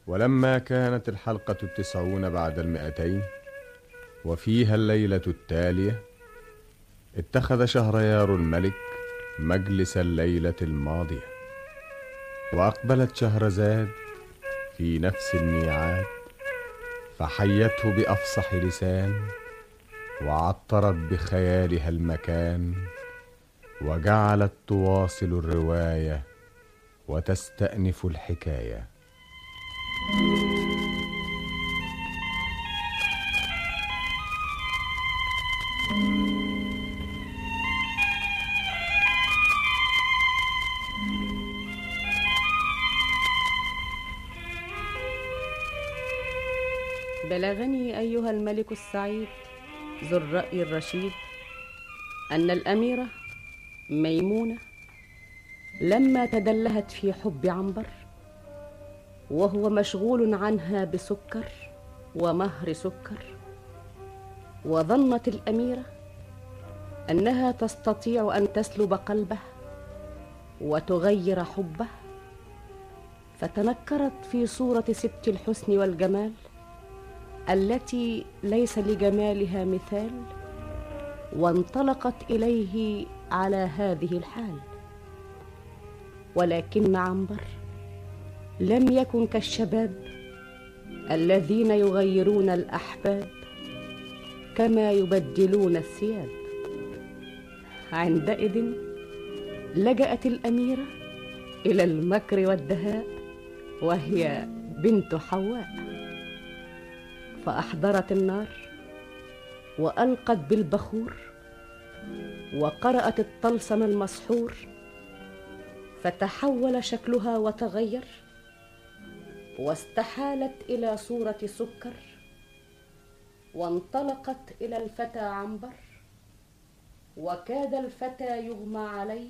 ولما كانت الحلقة 90 بعد 200 وفيها الليلة التالية، اتخذ شهريار الملك مجلس الليلة الماضية، وأقبلت شهرزاد في نفس الميعاد، فحيته بأفصح لسان، وعطرت بخيالها المكان، وجعلت تواصل الرواية وتستأنف الحكاية. بلغني أيها الملك السعيد ذو الرأي الرشيد أن الأميرة ميمونة لما تدلهت في حب عنبر وهو مشغول عنها بسكر ومهر سكر، وظنت الأميرة أنها تستطيع أن تسلب قلبه وتغير حبه، فتنكرت في صورة ست الحسن والجمال التي ليس لجمالها مثال، وانطلقت إليه على هذه الحال. ولكن عنبر لم يكن كالشباب الذين يغيرون الأحباب كما يبدلون الثياب. عندئذ لجأت الأميرة إلى المكر والدهاء وهي بنت حواء، فأحضرت النار وألقت بالبخور وقرأت الطلسم المسحور، فتحول شكلها وتغير، واستحالت إلى صورة سكر، وانطلقت إلى الفتى عنبر، وكاد الفتى يغمى عليه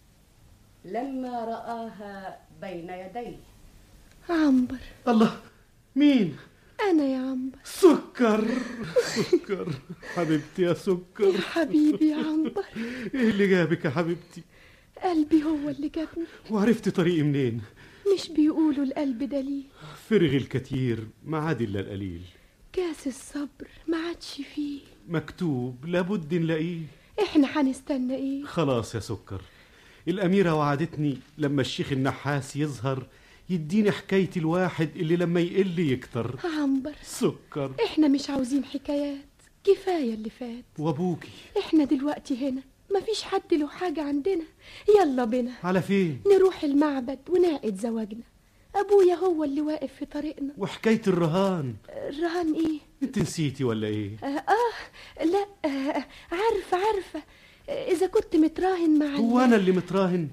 لما رآها بين يديه. عنبر. الله، مين؟ أنا يا عنبر. سكر. سكر حبيبتي يا سكر. يا حبيبي يا عنبر. ايه اللي جابك يا حبيبتي؟ قلبي هو اللي جابني. وعرفتي طريقي منين؟ مش بيقولوا القلب دليل؟ فرغ الكتير ما عاد الا القليل، كاس الصبر ما عادش فيه، مكتوب لابد نلاقيه. احنا هنستنى ايه؟ خلاص يا سكر، الأميرة وعدتني لما الشيخ النحاس يظهر يديني حكاية الواحد اللي لما يقل يكتر. عنبر. سكر، احنا مش عاوزين حكايات، كفاية اللي فات. وابوكي؟ احنا دلوقتي هنا مفيش حد له حاجة عندنا، يلا بينا. على فين؟ نروح المعبد ونعقد زواجنا، ابويا هو اللي واقف في طريقنا. وحكاية الرهان؟ الرهان ايه؟ انت نسيتي ولا ايه؟ لا عارفة اذا كنت متراهن مع هو انا اللي متراهن؟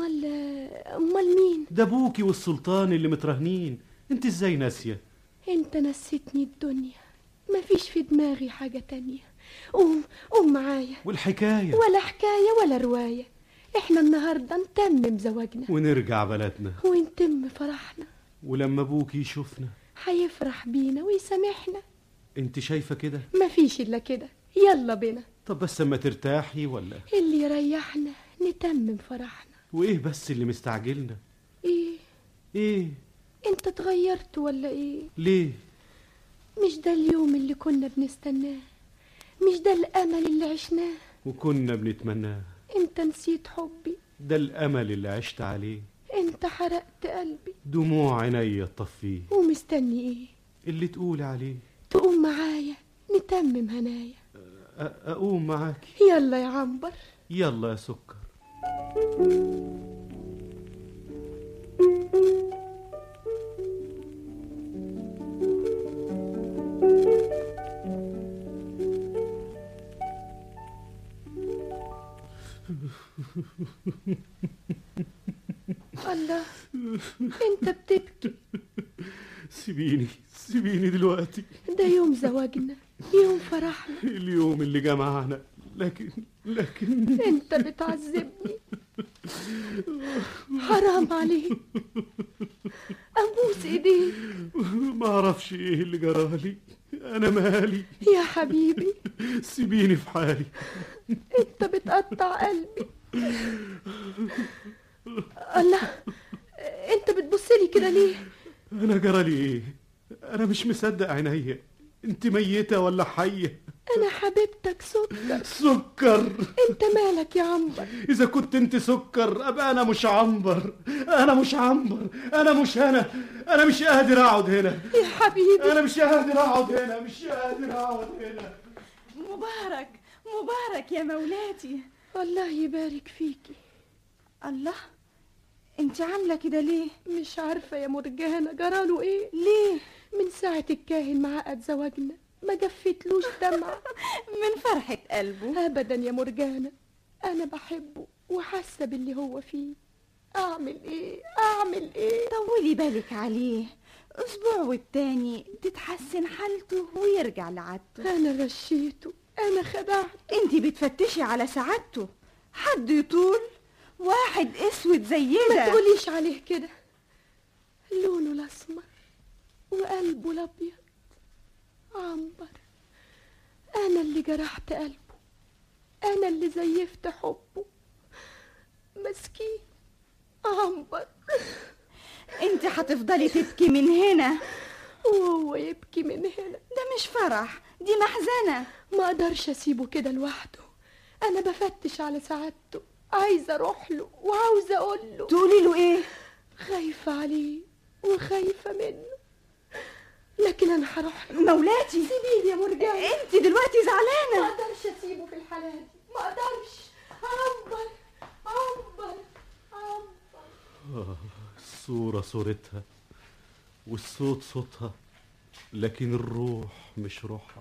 امال مين؟ ده ابوكي والسلطان اللي متراهنين، انت ازاي ناسية؟ انت نسيتني الدنيا، مفيش في دماغي حاجة تانية. قوم معايا. والحكاية؟ ولا حكاية ولا رواية، احنا النهاردة نتمم زواجنا ونرجع بلدنا ونتم فرحنا، ولما ابوكي يشوفنا هيفرح بينا ويسامحنا. انت شايفة كده؟ مفيش الا كده، يلا بينا. طب بس اما ترتاحي ولا اللي يريحنا نتمم فرحنا. وايه بس اللي مستعجلنا؟ ايه انت اتغيرت ولا ايه؟ ليه؟ مش ده اليوم اللي كنا بنستناه؟ مش ده الامل اللي عشناه وكنا بنتمناه؟ انت نسيت حبي؟ ده الامل اللي عشت عليه. انت حرقت قلبي، دموع عينيا تطفيه. ومستني ايه؟ اللي تقولي عليه. تقوم معايا نتمم هنايا. اقوم معاكي؟ يلا يا عنبر. يلا يا سكر. الله، انت بتبكي؟ سيبيني دلوقتي، ده يوم زواجنا، يوم فرحنا، اليوم اللي جمعنا، لكن انت بتعذبني. حرام عليك، ابوس ايديك. ما اعرفش ايه اللي جرالي، انا مالي يا حبيبي. سيبيني في حالي، انت بتقطع قلبي. الله، انت بتبصلي كده ليه؟ أنا جرالي إيه؟ أنا مش مصدق عينيا. أنت ميتة ولا حية؟ أنا حبيبتك سكر. سكر؟ أنت مالك يا عنبر؟ إذا كنت أنت سكر أبقى أنا مش عنبر. أنا مش عنبر، أنا مش أنا مش قادر أقعد هنا يا حبيبي. أنا مش قادر أقعد هنا، مش قادر أقعد هنا. مبارك مبارك يا مولاتي. الله يبارك فيكي. الله، انت عامله كده ليه؟ مش عارفة يا مرجانة جراله ايه. ليه؟ من ساعة الكاهن معقد زواجنا ما جفتلوش دمعة. من فرحة قلبه. أبدا يا مرجانة، أنا بحبه وحاسة باللي هو فيه. أعمل ايه أعمل ايه؟ طولي بالك عليه، أسبوع والتاني تتحسن حالته ويرجع لعادته. أنا غشيته، أنا خدعت. انت بتفتشي على سعادته. حد يطول واحد اسود زي ده؟ ما تقوليش عليه كده. لونه الأسمر وقلبه الأبيض. عنبر، أنا اللي جرحت قلبه، أنا اللي زيفت حبه. مسكين عنبر. انت هتفضلي تبكي من هنا وهو يبكي من هنا. ده مش فرح، دي محزنة. ما اقدرش اسيبه كده لوحده. انا بفتش على سعادته، عايزه اروح له وعاوزه اقول له. تقولي له ايه؟ خايفه عليه وخايفه منه، لكن انا هروح له. مولاتي سيبيني يا مرجان. انت دلوقتي ما زعلانة. اقدرش اسيبه في الحالة دي، ما اقدرش. عنبر عنبر عنبر. الصورة صورتها والصوت صوتها، لكن الروح مش روحها.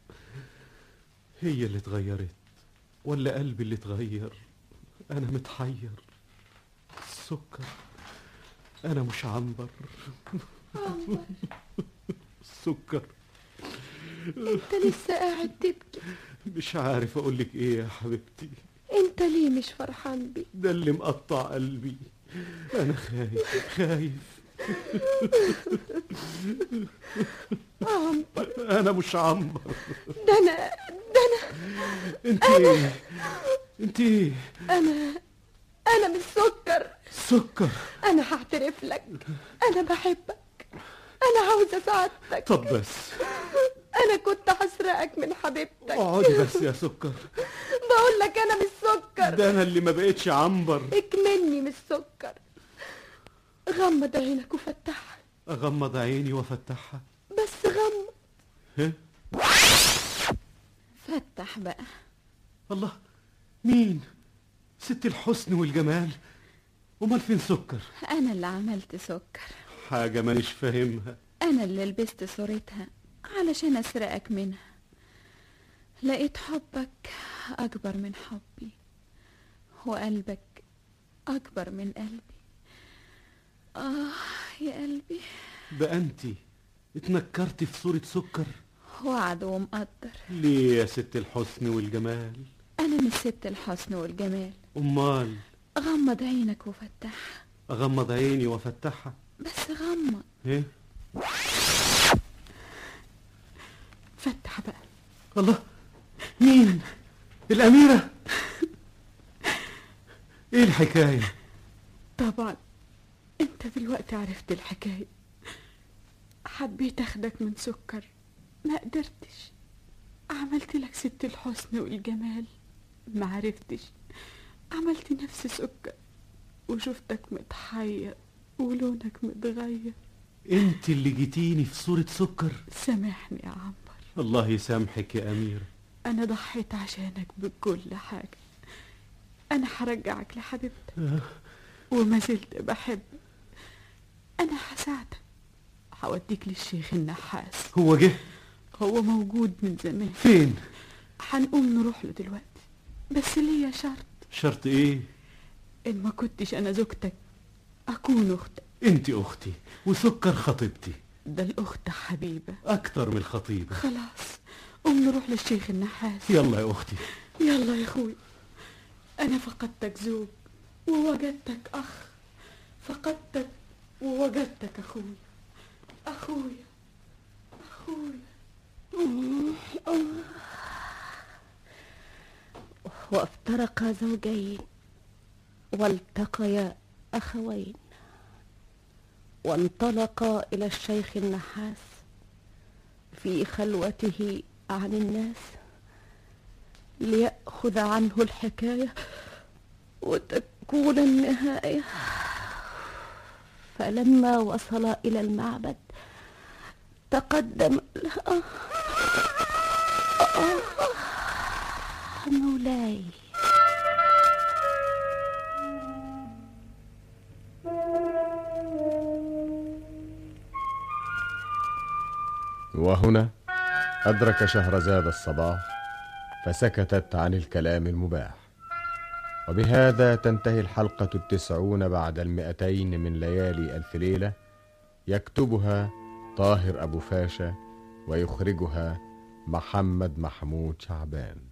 هي اللي اتغيرت ولا قلبي اللي اتغير؟ أنا متحير. السكر، أنا مش عنبر. عنبر، السكر. انت لسه قاعد تبكي؟ مش عارف أقولك إيه يا حبيبتي. انت ليه مش فرحان بي؟ ده اللي مقطع قلبي. أنا خايف خايف. عنبر، أنا مش عنبر. ده انا انت ايه؟ انت ايه؟ انا مش سكر. سكر؟ انا هعترف لك، انا بحبك، انا عاوزه سعادتك. طب بس انا كنت هسرقك من حبيبتك. اقعدي بس يا سكر. بقول لك انا مش سكر. ده انا اللي ما بقتش عنبر. اكملني مش سكر. غمض عينك وفتحها. اغمض عيني وافتحها؟ بس غمض. ها؟ فتح بقى. الله، مين؟ ست الحسن والجمال؟ امال فين سكر؟ انا اللي عملت سكر. حاجة مانيش فاهمها. انا اللي لبست صورتها علشان اسرقك منها. لقيت حبك اكبر من حبي وقلبك اكبر من قلبي. يا قلبي. ده انتي اتنكرتي في صورة سكر؟ وعد ومقدر. ليه يا ست الحسن والجمال؟ انا مش ست الحسن والجمال. امال؟ غمض عينك وفتحها. اغمض عيني وافتحها؟ بس غمض. ايه؟ فتح بقى. الله، مين؟ الأميرة؟ ايه الحكاية؟ طبعا انت دلوقتي عرفت الحكاية. حبيت اخدك من سكر، ما قدرتش. عملت لك ست الحسن والجمال، ما عرفتش. عملت نفس سكر وشفتك متحير ولونك متغير. انت اللي جيتيني في صورة سكر. سامحني يا عنبر. الله يسامحك يا أميرة. انا ضحيت عشانك بكل حاجة. انا هرجعك لحبيبتك وما زلت بحبك. انا هساعدك، هوديك للشيخ النحاس. هو جه؟ هو موجود من زمان. فين؟ هنقوم نروح له دلوقتي، بس ليا شرط. شرط ايه؟ ان ما كنتش انا زوجتك اكون اختك. انت اختي وسكر خطيبتي. ده الاخت حبيبة اكتر من الخطيبة. خلاص قوم نروح للشيخ النحاس. يلا يا اختي. يلا يا اخوي. انا فقدتك زوج ووجدتك اخ، فقدتك ووجدتك اخويا. اخويا اخويا. وافترقا زوجين والتقيا أخوين، وانطلق إلى الشيخ النحاس في خلوته عن الناس ليأخذ عنه الحكاية وتكون النهاية. فلما وصل إلى المعبد تقدم مولاي. وهنا أدرك شهرزاد الصباح فسكتت عن الكلام المباح. وبهذا تنتهي الحلقة 90 بعد 200 من ليالي ألف ليلة، يكتبها طاهر أبو فاشا ويخرجها محمد محمود شعبان.